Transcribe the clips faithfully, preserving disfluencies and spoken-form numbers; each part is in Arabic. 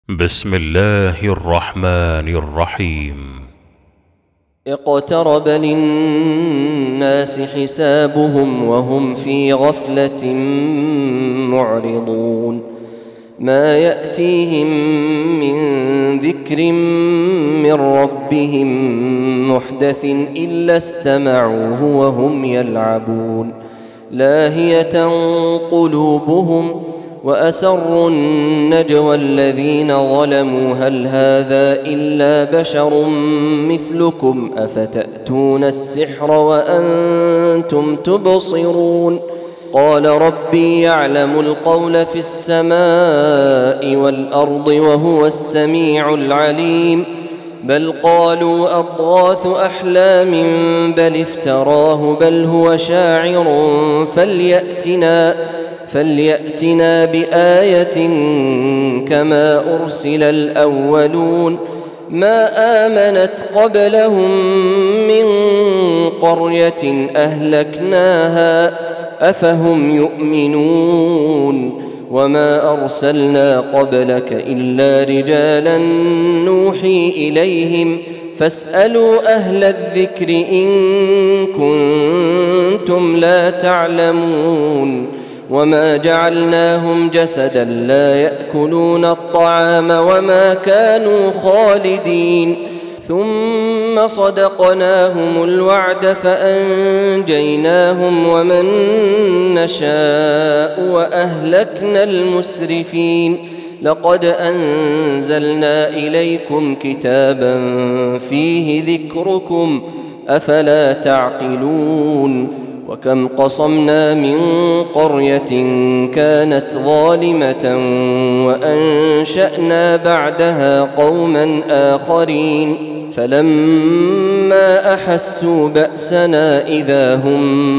بسم الله الرحمن الرحيم. اقترب للناس حسابهم وهم في غفلة معرضون. ما يأتيهم من ذكر من ربهم محدث إلا استمعوه وهم يلعبون. لاهية قلوبهم وأسروا النجوى الذين ظلموا هل هذا إلا بشر مثلكم أفتأتون السحر وأنتم تبصرون. قال ربي يعلم القول في السماء والأرض وهو السميع العليم. بل قالوا أضغاث أحلام بل افتراه بل هو شاعر فليأتنا فليأتنا بآية كما أرسل الأولون. ما آمنت قبلهم من قرية أهلكناها أفهم يؤمنون. وما أرسلنا قبلك إلا رجالا نوحي إليهم فاسألوا أهل الذكر إن كنتم لا تعلمون. وما جعلناهم جسدا لا يأكلون الطعام وما كانوا خالدين. ثم صدقناهم الوعد فأنجيناهم ومن نشاء وأهلكنا المسرفين. لقد أنزلنا إليكم كتابا فيه ذكركم أفلا تعقلون. وكم قصمنا من قرية كانت ظالمة وأنشأنا بعدها قوما آخرين فلما أحسوا بأسنا إذا هم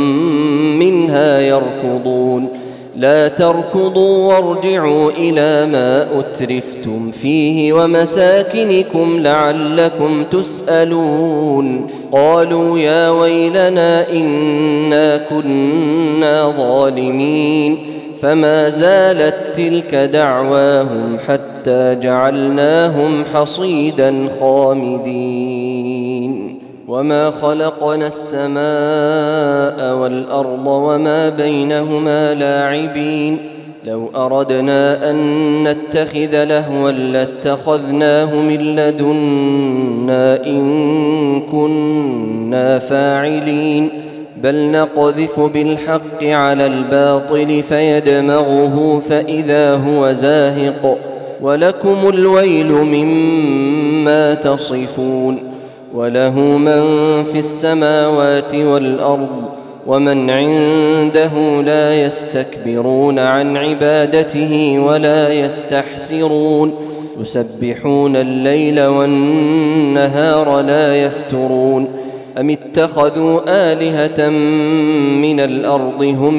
منها يركضون. لا تركضوا وارجعوا إلى ما أترفتم فيه ومساكنكم لعلكم تسألون. قالوا يا ويلنا إنا كنا ظالمين. فما زالت تلك دعواهم حتى جعلناهم حصيدا خامدين. وما خلقنا السماء والأرض وما بينهما لاعبين. لو أردنا أن نتخذ لهوا لاتخذناه من لدنا إن كنا فاعلين. بل نقذف بالحق على الباطل فيدمغه فإذا هو زاهق ولكم الويل مما تصفون. وله من في السماوات والأرض ومن عنده لا يستكبرون عن عبادته ولا يستحسرون. يسبحون الليل والنهار لا يفترون. أم اتخذوا آلهة من الأرض هم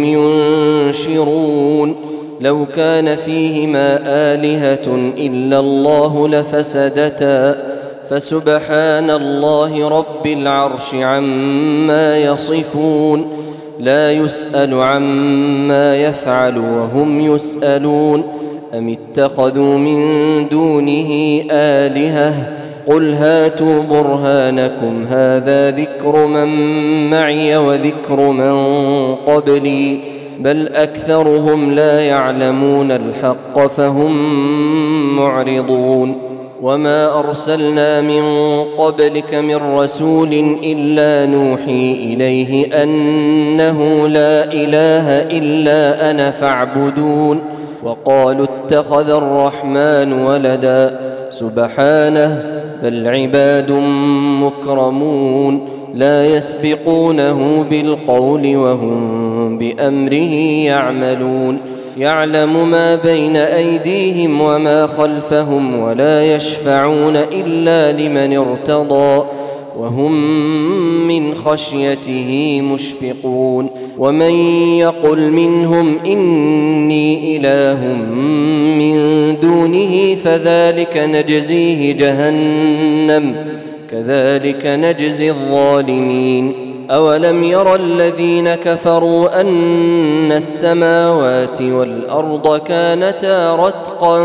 ينشرون. لو كان فيهما آلهة إلا الله لفسدتا فسبحان الله رب العرش عما يصفون. لا يسأل عما يفعل وهم يسألون. أم اتخذوا من دونه آلهة قل هاتوا برهانكم هذا ذكر من معي وذكر من قبلي بل أكثرهم لا يعلمون الحق فهم معرضون. وما أرسلنا من قبلك من رسول إلا نوحي إليه أنه لا إله إلا أنا فاعبدون. وقالوا اتخذ الرحمن ولدا سبحانه بل عباد مكرمون لا يسبقونه بالقول وهم بأمره يعملون. يعلم ما بين أيديهم وما خلفهم ولا يشفعون إلا لمن ارتضى وهم من خشيته مشفقون. ومن يقل منهم إني إله من دونه فذلك نجزيه جهنم كذلك نجزي الظالمين. أولم ير الذين كفروا أن السماوات والأرض كانتا رتقا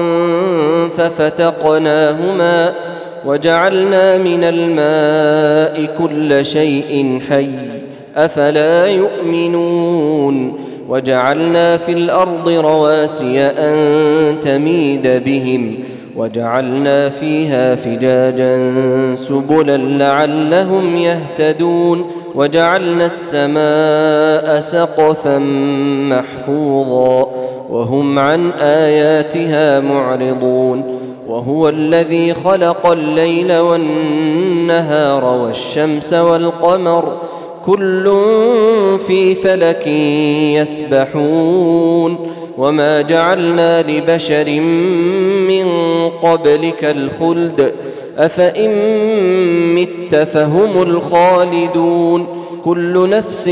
ففتقناهما وجعلنا من الماء كل شيء حي أفلا يؤمنون وجعلنا في الأرض رواسي أن تميد بهم وجعلنا فيها فجاجا سبلا لعلهم يهتدون وجعلنا السماء سقفا محفوظا وهم عن آياتها معرضون وهو الذي خلق الليل والنهار والشمس والقمر كل في فلك يسبحون وما جعلنا لبشر من قبلك الخلد أفإن مت فهم الخالدون كل نفس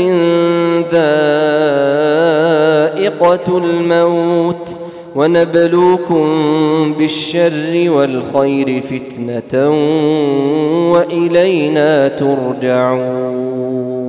ذائقة الموت ونبلوكم بالشر والخير فتنة وإلينا ترجعون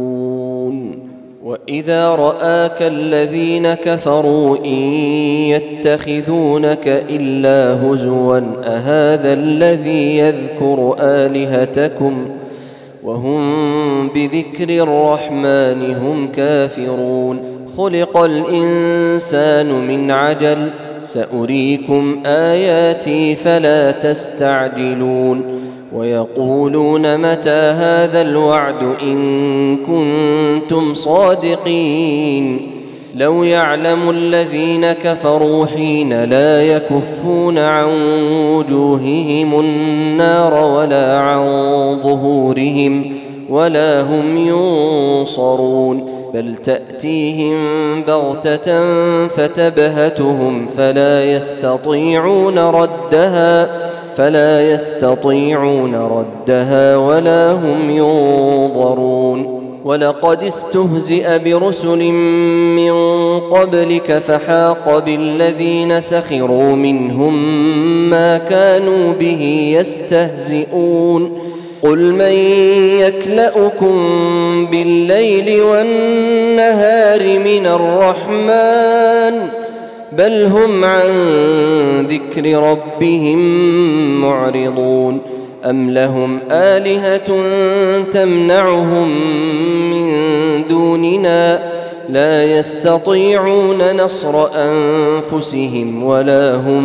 وإذا رآك الذين كفروا إن يتخذونك إلا هزوا أهذا الذي يذكر آلهتكم وهم بذكر الرحمن هم كافرون خلق الإنسان من عجل سأريكم آياتي فلا تستعجلون ويقولون متى هذا الوعد إن كنتم صادقين لو يعلم الذين كفروا حين لا يكفون عن وجوههم النار ولا عن ظهورهم ولا هم ينصرون بل تأتيهم بغتة فتبهتهم فلا يستطيعون ردها فلا يستطيعون ردها ولا هم ينظرون ولقد استهزئ برسل من قبلك فحاق بالذين سخروا منهم ما كانوا به يستهزئون قل من يكلؤكم بالليل والنهار من الرحمن بل هم عن ذكر ربهم معرضون أم لهم آلهة تمنعهم من دوننا لا يستطيعون نصر أنفسهم ولا هم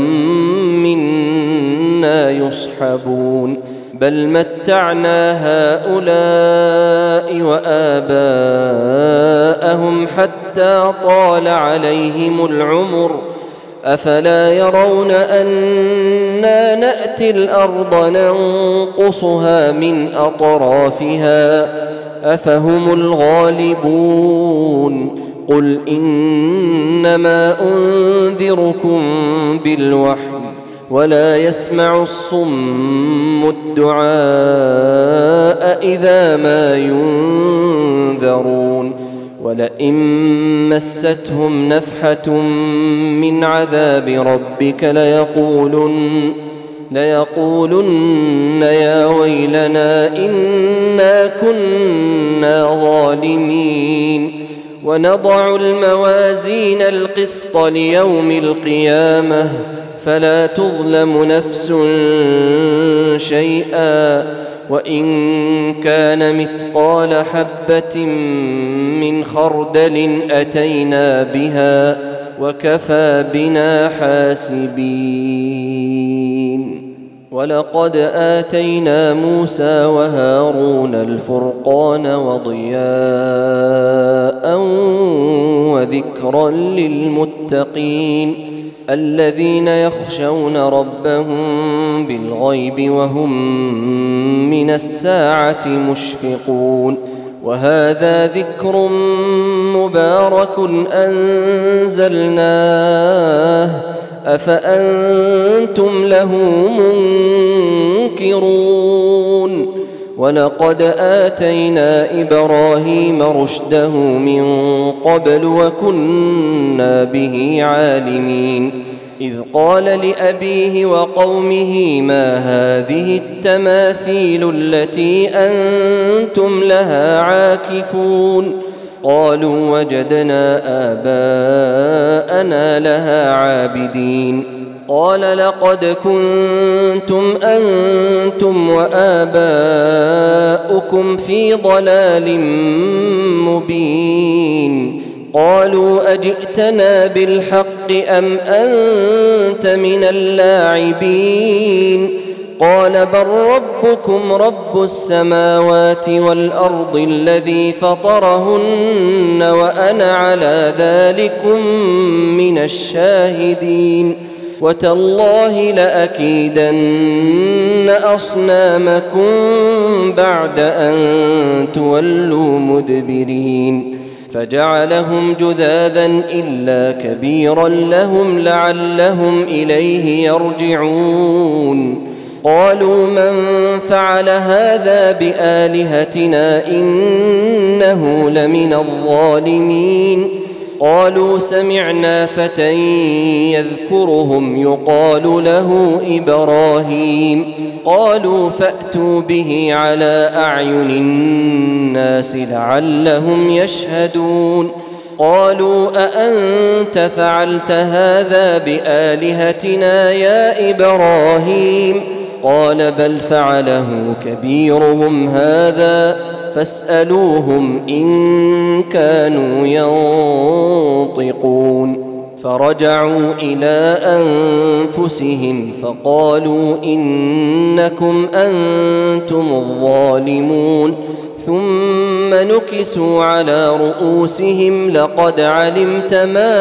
منا يصحبون بل متعنا هؤلاء وآباءهم حتى طال عليهم العمر أفلا يرون أنا نأتي الأرض ننقصها من أطرافها أفهم الغالبون قل إنما أنذركم بالوحي ولا يسمع الصم الدعاء إذا ما ينذرون ولئن مستهم نفحة من عذاب ربك ليقولن ليقولن يا ويلنا إنا كنا ظالمين ونضع الموازين القسط ليوم القيامة فلا تظلم نفس شيئا وإن كان مثقال حبة من خردل أتينا بها وكفى بنا حاسبين ولقد آتينا موسى وهارون الفرقان وضياء وذكرا للمتقين الذين يخشون ربهم بالغيب وهم من الساعة مشفقون وهذا ذكر مبارك أنزلناه أفأنتم له منكرون ولقد آتينا إبراهيم رشده من قبل وكنا به عالمين إذ قال لأبيه وقومه ما هذه التماثيل التي أنتم لها عاكفون قالوا وجدنا آباءنا لها عابدين قال لقد كنتم أنتم وآباؤكم في ضلال مبين قالوا أجئتنا بالحق أم أنت من اللاعبين قال بل ربكم رب السماوات والأرض الذي فطرهن وأنا على ذلكم من الشاهدين وتالله لأكيدن أصنامكم بعد أن تولوا مدبرين فجعلهم جذاذا إلا كبيرا لهم لعلهم إليه يرجعون قالوا من فعل هذا بآلهتنا إنه لمن الظالمين قالوا سمعنا فتى يذكرهم يقال له إبراهيم قالوا فأتوا به على أعين الناس لعلهم يشهدون قالوا أأنت فعلت هذا بآلهتنا يا إبراهيم قال بل فعله كبيرهم هذا فاسألوهم إن كانوا ينطقون فرجعوا إلى أنفسهم فقالوا إنكم أنتم الظالمون ثم نكسوا على رؤوسهم لقد علمت ما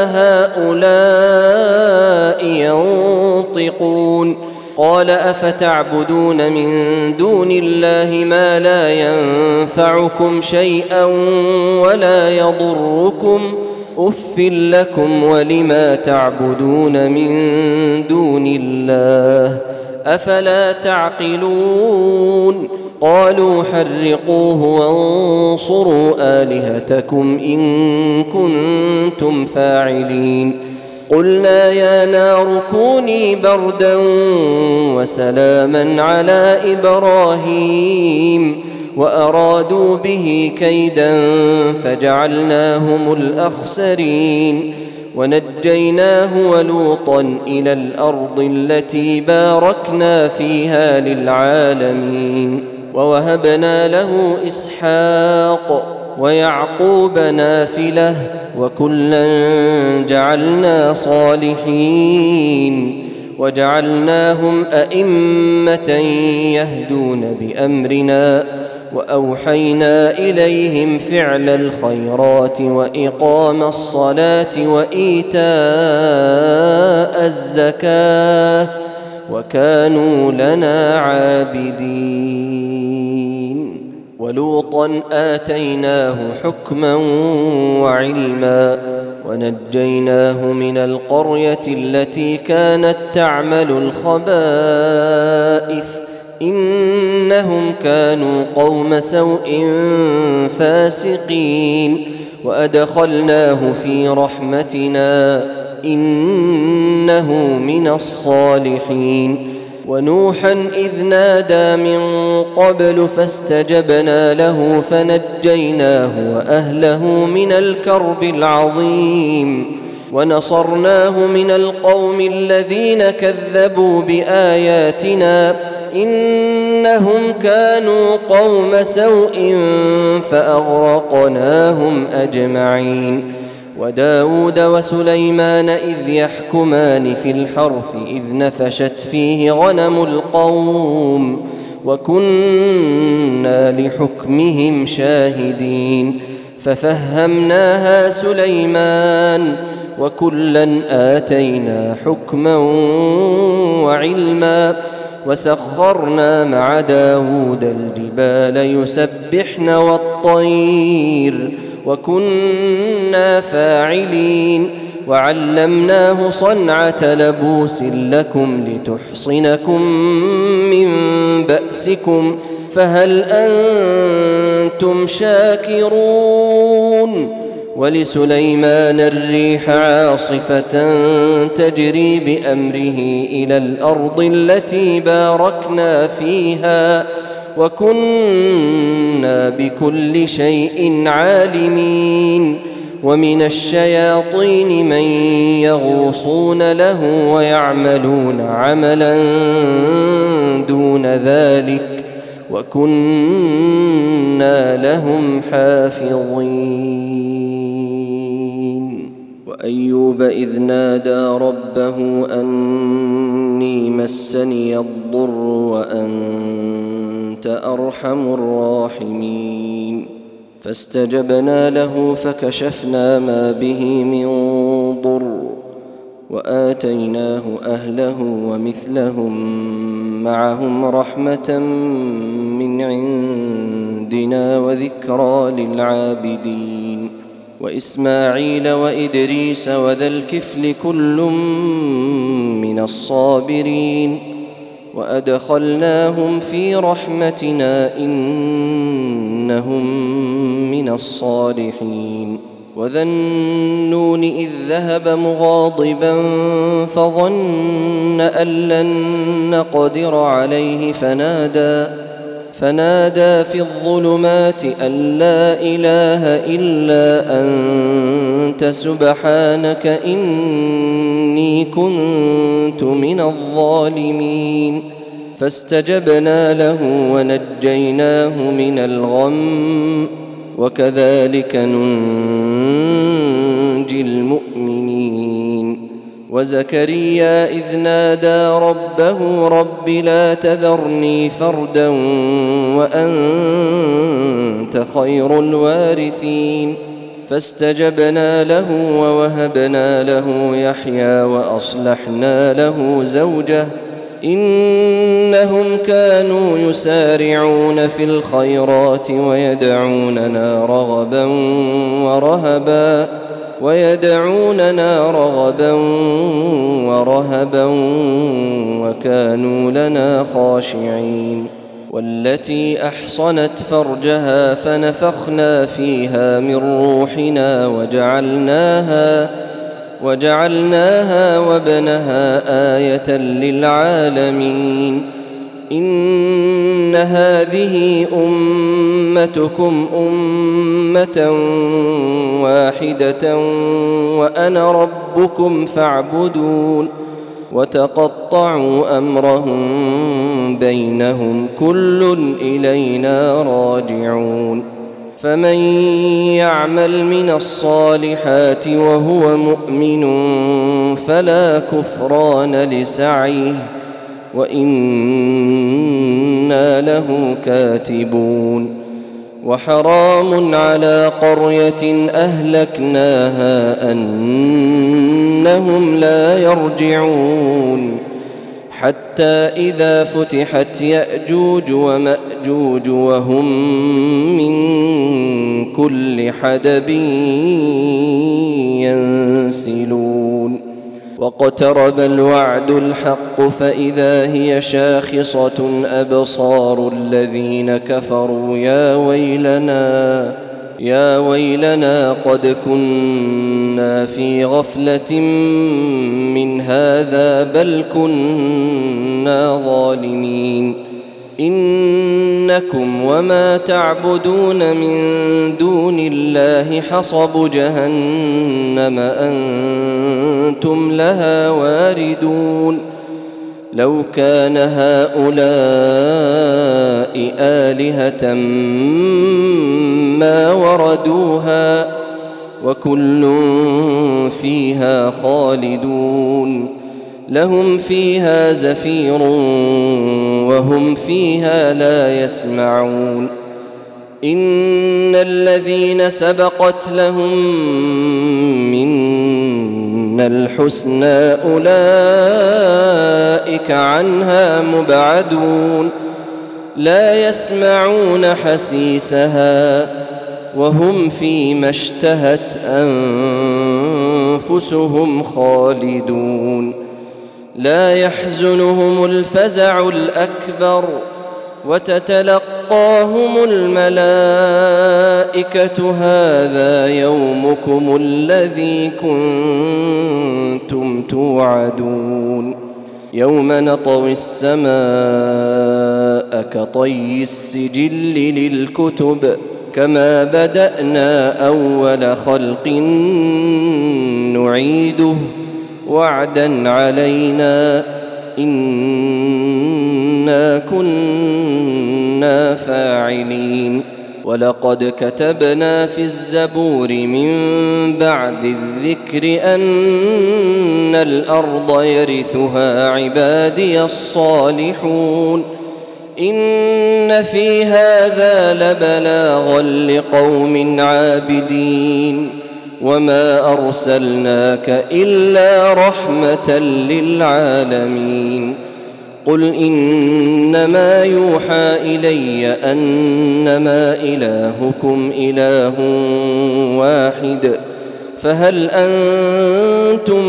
هؤلاء ينطقون قال أفتعبدون من دون الله ما لا ينفعكم شيئا ولا يضركم أف لكم ولما تعبدون من دون الله أفلا تعقلون قالوا حرقوه وانصروا آلهتكم إن كنتم فاعلين قلنا يا نار كوني بردا وسلاما على إبراهيم وأرادوا به كيدا فجعلناهم الأخسرين ونجيناه ولوطا إلى الأرض التي باركنا فيها للعالمين ووهبنا له إسحاق ويعقوب نافلة وكلا جعلنا صالحين وجعلناهم أئمة يهدون بأمرنا وأوحينا إليهم فعل الخيرات وإقام الصلاة وإيتاء الزكاة وكانوا لنا عابدين ولوطا آتيناه حكما وعلما ونجيناه من القرية التي كانت تعمل الخبائث إنهم كانوا قوم سوء فاسقين وأدخلناه في رحمتنا إنه من الصالحين ونوحا إذ نادى من قبل فاستجبنا له فنجيناه وأهله من الكرب العظيم ونصرناه من القوم الذين كذبوا بآياتنا إنهم كانوا قوم سوء فأغرقناهم أجمعين وداود وسليمان إذ يحكمان في الحرث إذ نفشت فيه غنم القوم وكنا لحكمهم شاهدين ففهمناها سليمان وكلا آتينا حكما وعلما وسخرنا مع داود الجبال يسبحن والطير وكنا فاعلين وعلمناه صنعة لبوس لكم لتحصنكم من بأسكم فهل أنتم شاكرون ولسليمان الريح عاصفة تجري بأمره إلى الأرض التي باركنا فيها وكنا بكل شيء عالمين ومن الشياطين من يغوصون له ويعملون عملا دون ذلك وكنا لهم حافظين. وأيوب إذ نادى ربه أني مسني الضر وأنت أرحم الراحمين فاستجبنا له فكشفنا ما به من ضر وآتيناه أهله ومثلهم معهم رحمة من عندنا وذكرى للعابدين وإسماعيل وإدريس وذا الكفل كل من الصابرين وأدخلناهم في رحمتنا إنهم من الصالحين. وذا النون إذ ذهب مغاضبا فظن أن لن نقدر عليه فنادى فنادى في الظلمات أن لا إله إلا أنت سبحانك إني كنت من الظالمين فاستجبنا له ونجيناه من الغم وكذلك ننجي المؤمنين. وزكريا إذ نادى ربه رب لا تذرني فردا وأنت خير الوارثين فاستجبنا له ووهبنا له يحيى وأصلحنا له زوجه إنهم كانوا يسارعون في الخيرات ويدعوننا رغبا ورهبا ويدعوننا رغبا ورهبا وكانوا لنا خاشعين. والتي أحصنت فرجها فنفخنا فيها من روحنا وجعلناها وجعلناها وابنها آية للعالمين. إن هذه أمتكم أمة واحدة وأنا ربكم فاعبدون وتقطعوا أمرهم بينهم كل إلينا راجعون. فمن يعمل من الصالحات وهو مؤمن فلا كفران لسعيه وإنا له كاتبون. وحرام على قرية أهلكناها أنهم لا يرجعون حتى إذا فتحت يأجوج ومأجوج وهم من كل حدب ينسلون. واقترب الوعد الحق فإذا هي شاخصة أبصار الذين كفروا يا ويلنا يا ويلنا قد كنا في غفلة من هذا بل كنا ظالمين. إنكم وما تعبدون من دون الله حصب جهنم أنتم لها واردون. لو كان هؤلاء آلهة ما وردوها وكل فيها خالدون لهم فيها زفير وهم فيها لا يسمعون. إن الذين سبقت لهم منا الحسنى أولئك عنها مبعدون لا يسمعون حسيسها وهم فيما اشتهت أنفسهم خالدون. لا يحزنهم الفزع الأكبر وتتلقاهم الملائكة هذا يومكم الذي كنتم توعدون يوم نطوي السماء كطي السجل للكتب كما بدأنا أول خلق نعيده وعدا علينا إنا كنا فاعلين ولقد كتبنا في الزبور من بعد الذكر أن الأرض يرثها عبادي الصالحون إن في هذا لبلاغا لقوم عابدين وما أرسلناك إلا رحمة للعالمين قل إنما يوحى إلي أنما إلهكم إله واحد فهل أنتم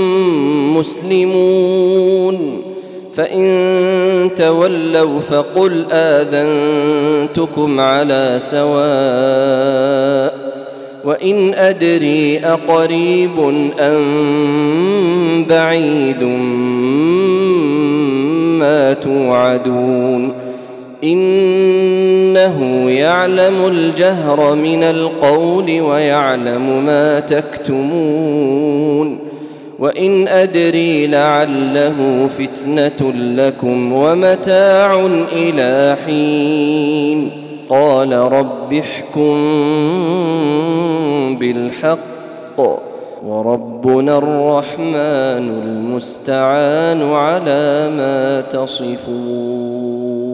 مسلمون فإن تولوا فقل آذنتكم على سواء وإن أدري أقريب أم بعيد ما توعدون إنه يعلم الجهر من القول ويعلم ما تكتمون وإن أدري لعله فتنة لكم ومتاع إلى حين قال رب احكم بالحق وربنا الرحمن المستعان على ما تصفون.